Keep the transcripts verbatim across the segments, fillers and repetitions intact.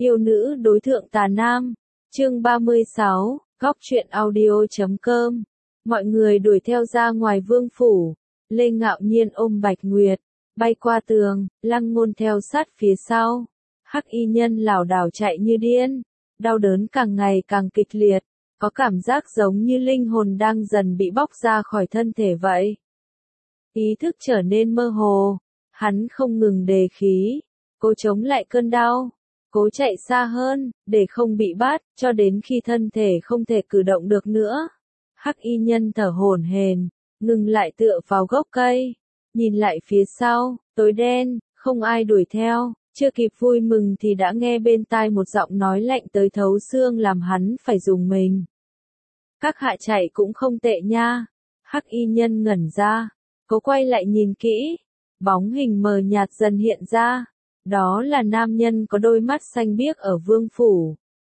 Yêu nữ đối thượng tà nam. Chương ba mươi sáu, góc truyện audio chấm com. Mọi người đuổi theo ra ngoài vương phủ. Lê Ngạo Nhiên ôm Bạch Nguyệt, bay qua tường, Lăng Ngôn theo sát phía sau. Hắc y nhân lảo đảo chạy như điên, đau đớn càng ngày càng kịch liệt, có cảm giác giống như linh hồn đang dần bị bóc ra khỏi thân thể vậy. Ý thức trở nên mơ hồ, hắn không ngừng đề khí, cố chống lại cơn đau, cố chạy xa hơn, để không bị bắt, cho đến khi thân thể không thể cử động được nữa. Hắc y nhân thở hổn hển, ngừng lại tựa vào gốc cây, nhìn lại phía sau, tối đen, không ai đuổi theo, chưa kịp vui mừng thì đã nghe bên tai một giọng nói lạnh tới thấu xương làm hắn phải rùng mình. Các hạ chạy cũng không tệ nha. Hắc y nhân ngẩn ra, cố quay lại nhìn kỹ, bóng hình mờ nhạt dần hiện ra, đó là nam nhân có đôi mắt xanh biếc ở vương phủ.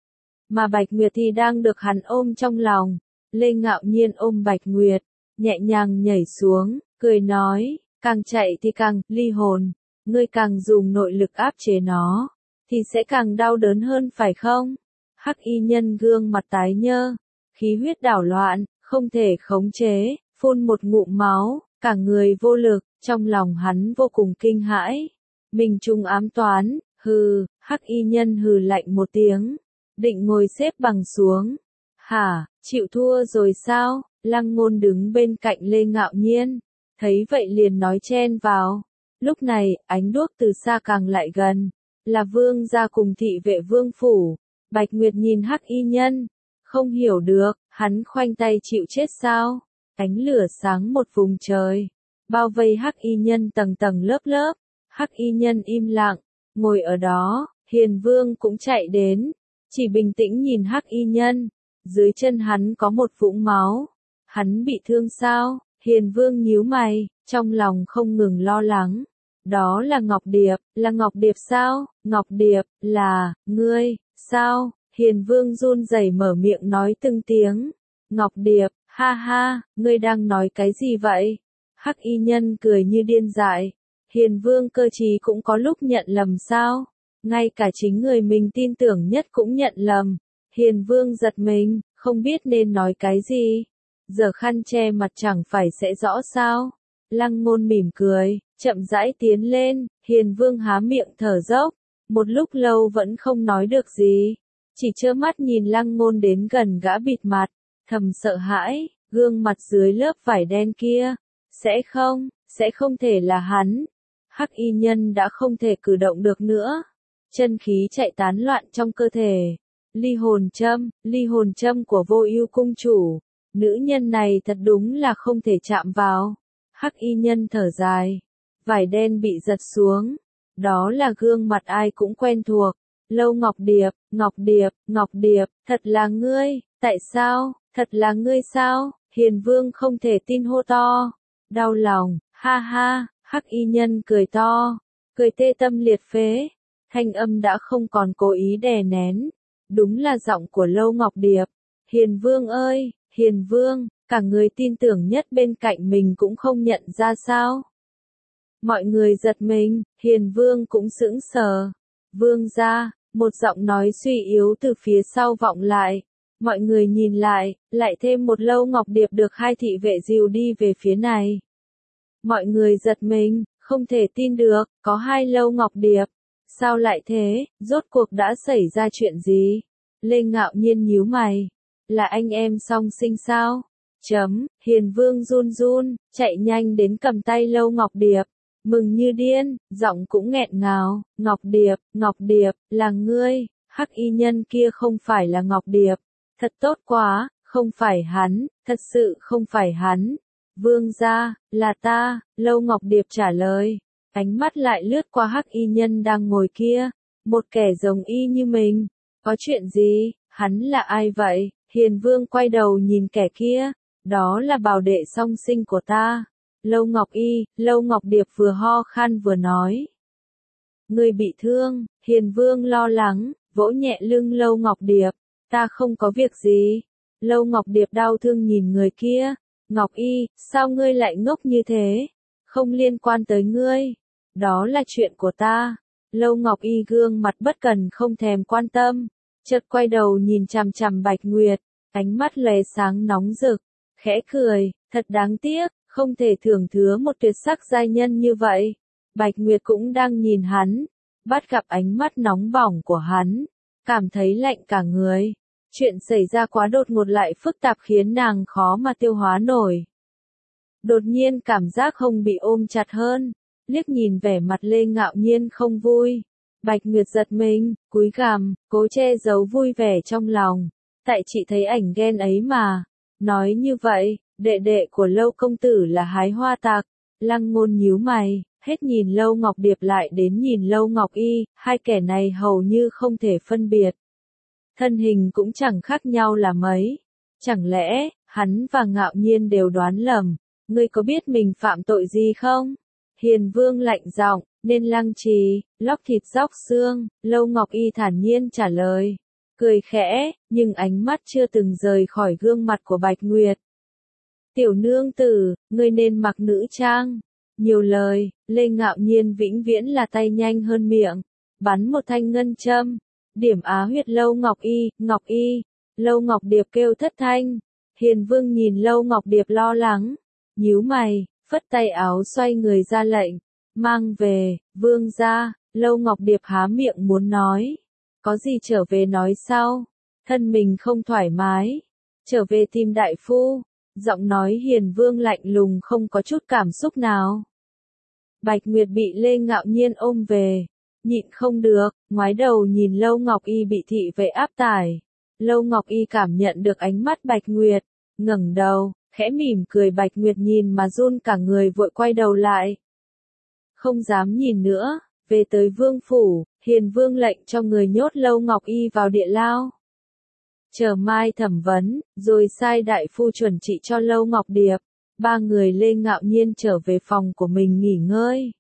Mà Bạch Nguyệt thì đang được hắn ôm trong lòng. Lê Ngạo Nhiên ôm Bạch Nguyệt, nhẹ nhàng nhảy xuống, cười nói, càng chạy thì càng ly hồn, ngươi càng dùng nội lực áp chế nó, thì sẽ càng đau đớn hơn phải không? Hắc y nhân gương mặt tái nhơ, khí huyết đảo loạn, không thể khống chế, phun một ngụm máu, cả người vô lực, trong lòng hắn vô cùng kinh hãi. Mình trùng ám toán, hừ, Hắc y nhân hừ lạnh một tiếng, định ngồi xếp bằng xuống. Hả, chịu thua rồi sao? Lăng Ngôn đứng bên cạnh Lê Ngạo Nhiên, thấy vậy liền nói chen vào. Lúc này, ánh đuốc từ xa càng lại gần, là vương gia cùng thị vệ vương phủ. Bạch Nguyệt nhìn Hắc y nhân, không hiểu được, hắn khoanh tay chịu chết sao? Ánh lửa sáng một vùng trời, bao vây Hắc y nhân tầng tầng lớp lớp. Hắc y nhân im lặng, ngồi ở đó. Hiền vương cũng chạy đến, chỉ bình tĩnh nhìn Hắc y nhân. Dưới chân hắn có một vũng máu. Hắn bị thương sao? Hiền vương nhíu mày, trong lòng không ngừng lo lắng. Đó là Ngọc Điệp, là Ngọc Điệp sao? Ngọc Điệp, là, ngươi, sao? Hiền vương run rẩy mở miệng nói từng tiếng. Ngọc Điệp, ha ha, ngươi đang nói cái gì vậy? Hắc y nhân cười như điên dại. Hiền vương cơ trí cũng có lúc nhận lầm sao? Ngay cả chính người mình tin tưởng nhất cũng nhận lầm. Hiền vương giật mình, không biết nên nói cái gì. Giờ khăn che mặt chẳng phải sẽ rõ sao? Lăng Ngôn mỉm cười, chậm rãi tiến lên. Hiền vương há miệng thở dốc, một lúc lâu vẫn không nói được gì, chỉ trơ mắt nhìn Lăng Ngôn đến gần gã bịt mặt, thầm sợ hãi, gương mặt dưới lớp vải đen kia, sẽ không, sẽ không thể là hắn. Hắc y nhân đã không thể cử động được nữa, chân khí chạy tán loạn trong cơ thể. Ly hồn châm, ly hồn châm của Vô Ưu cung chủ, nữ nhân này thật đúng là không thể chạm vào. Hắc y nhân thở dài, vải đen bị giật xuống, đó là gương mặt ai cũng quen thuộc. Lâu Ngọc Điệp, Ngọc Điệp, Ngọc Điệp, thật là ngươi, tại sao, thật là ngươi sao? Hiền vương không thể tin hô to, đau lòng, ha ha. Hắc y nhân cười to, cười tê tâm liệt phế, thanh âm đã không còn cố ý đè nén. Đúng là giọng của Lâu Ngọc Điệp. Hiền vương ơi, Hiền vương, cả người tin tưởng nhất bên cạnh mình cũng không nhận ra sao? Mọi người giật mình, Hiền vương cũng sững sờ. Vương gia, một giọng nói suy yếu từ phía sau vọng lại. Mọi người nhìn lại, lại thêm một Lâu Ngọc Điệp được hai thị vệ dìu đi về phía này. Mọi người giật mình, không thể tin được, có hai Lâu Ngọc Điệp. Sao lại thế, rốt cuộc đã xảy ra chuyện gì? Lê Ngạo Nhiên nhíu mày, là anh em song sinh sao? Chấm, Hiền vương run run, chạy nhanh đến cầm tay Lâu Ngọc Điệp, mừng như điên, giọng cũng nghẹn ngào, Ngọc Điệp, Ngọc Điệp, là ngươi. Hắc y nhân kia không phải là Ngọc Điệp, thật tốt quá, không phải hắn, thật sự không phải hắn. Vương gia, là ta. Lâu Ngọc Điệp trả lời, ánh mắt lại lướt qua Hắc y nhân đang ngồi kia, một kẻ giống y như mình. Có chuyện gì? Hắn là ai vậy? Hiền vương quay đầu nhìn kẻ kia, đó là bảo đệ song sinh của ta. Lâu Ngọc Y, Lâu Ngọc Điệp vừa ho khan vừa nói. Người bị thương. Hiền vương lo lắng, vỗ nhẹ lưng Lâu Ngọc Điệp, ta không có việc gì. Lâu Ngọc Điệp đau thương nhìn người kia, Ngọc Y, sao ngươi lại ngốc như thế? Không liên quan tới ngươi, đó là chuyện của ta. Lâu Ngọc Y gương mặt bất cần không thèm quan tâm, chợt quay đầu nhìn chằm chằm Bạch Nguyệt, ánh mắt lóe sáng nóng rực, khẽ cười, thật đáng tiếc, không thể thưởng thứa một tuyệt sắc giai nhân như vậy. Bạch Nguyệt cũng đang nhìn hắn, bắt gặp ánh mắt nóng bỏng của hắn, cảm thấy lạnh cả người. Chuyện xảy ra quá đột ngột lại phức tạp khiến nàng khó mà tiêu hóa nổi. Đột nhiên cảm giác hông bị ôm chặt hơn, liếc nhìn vẻ mặt Lê Ngạo Nhiên không vui. Bạch Nguyệt giật mình, cúi gằm, cố che giấu vui vẻ trong lòng. Tại chị thấy ảnh ghen ấy mà. Nói như vậy, đệ đệ của Lâu công tử là hái hoa tặc. Lăng Ngôn nhíu mày, hết nhìn Lâu Ngọc Điệp lại đến nhìn Lâu Ngọc Y, hai kẻ này hầu như không thể phân biệt. Thân hình cũng chẳng khác nhau là mấy. Chẳng lẽ, hắn và Ngạo Nhiên đều đoán lầm, ngươi có biết mình phạm tội gì không? Hiền Vương lạnh giọng, nên lăng trì, lóc thịt róc xương, Lâu Ngọc Y thản nhiên trả lời. Cười khẽ, nhưng ánh mắt chưa từng rời khỏi gương mặt của Bạch Nguyệt. Tiểu nương tử, ngươi nên mặc nữ trang. Nhiều lời, Lê Ngạo Nhiên vĩnh viễn là tay nhanh hơn miệng. Bắn một thanh ngân châm. Điểm á huyệt Lâu Ngọc Y, Ngọc Y. Lâu Ngọc Điệp kêu thất thanh. Hiền Vương nhìn Lâu Ngọc Điệp lo lắng. Nhíu mày, phất tay áo xoay người ra lệnh. Mang về, Vương ra. Lâu Ngọc Điệp há miệng muốn nói. Có gì trở về nói sau. Thân mình không thoải mái. Trở về tìm đại phu. Giọng nói Hiền Vương lạnh lùng không có chút cảm xúc nào. Bạch Nguyệt bị Lê Ngạo Nhiên ôm về. Nhịn không được, ngoái đầu nhìn Lâu Ngọc Y bị thị vệ áp tải. Lâu Ngọc Y cảm nhận được ánh mắt Bạch Nguyệt. Ngẩng đầu, khẽ mỉm cười. Bạch Nguyệt nhìn mà run cả người vội quay đầu lại. Không dám nhìn nữa, về tới vương phủ, Hiền Vương lệnh cho người nhốt Lâu Ngọc Y vào địa lao. Chờ mai thẩm vấn, rồi sai đại phu chuẩn trị cho Lâu Ngọc Điệp. Ba người Lê Ngạo Nhiên trở về phòng của mình nghỉ ngơi.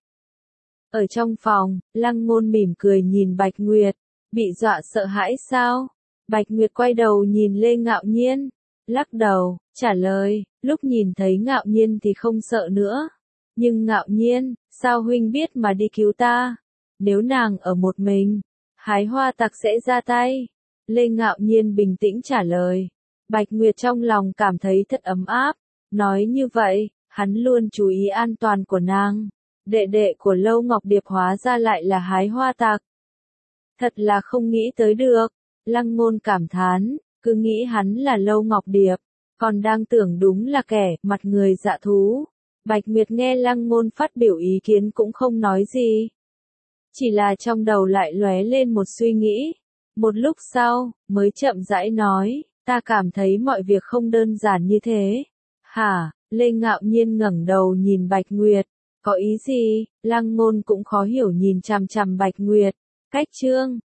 Ở trong phòng, Lăng Ngôn mỉm cười nhìn Bạch Nguyệt. Bị dọa sợ hãi sao? Bạch Nguyệt quay đầu nhìn Lê Ngạo Nhiên. Lắc đầu, trả lời, lúc nhìn thấy Ngạo Nhiên thì không sợ nữa. Nhưng Ngạo Nhiên, sao huynh biết mà đi cứu ta? Nếu nàng ở một mình, hái hoa tặc sẽ ra tay. Lê Ngạo Nhiên bình tĩnh trả lời. Bạch Nguyệt trong lòng cảm thấy thật ấm áp. Nói như vậy, hắn luôn chú ý an toàn của nàng. Đệ đệ của Lâu Ngọc Điệp hóa ra lại là hái hoa tặc. Thật là không nghĩ tới được. Lăng Ngôn cảm thán, cứ nghĩ hắn là Lâu Ngọc Điệp, còn đang tưởng đúng là kẻ mặt người dạ thú. Bạch Nguyệt nghe Lăng Ngôn phát biểu ý kiến cũng không nói gì. Chỉ là trong đầu lại lóe lên một suy nghĩ. Một lúc sau, mới chậm rãi nói, ta cảm thấy mọi việc không đơn giản như thế. Hả? Lê Ngạo Nhiên ngẩng đầu nhìn Bạch Nguyệt. Có ý gì? Lăng Ngôn cũng khó hiểu nhìn chằm chằm Bạch Nguyệt. Cách chương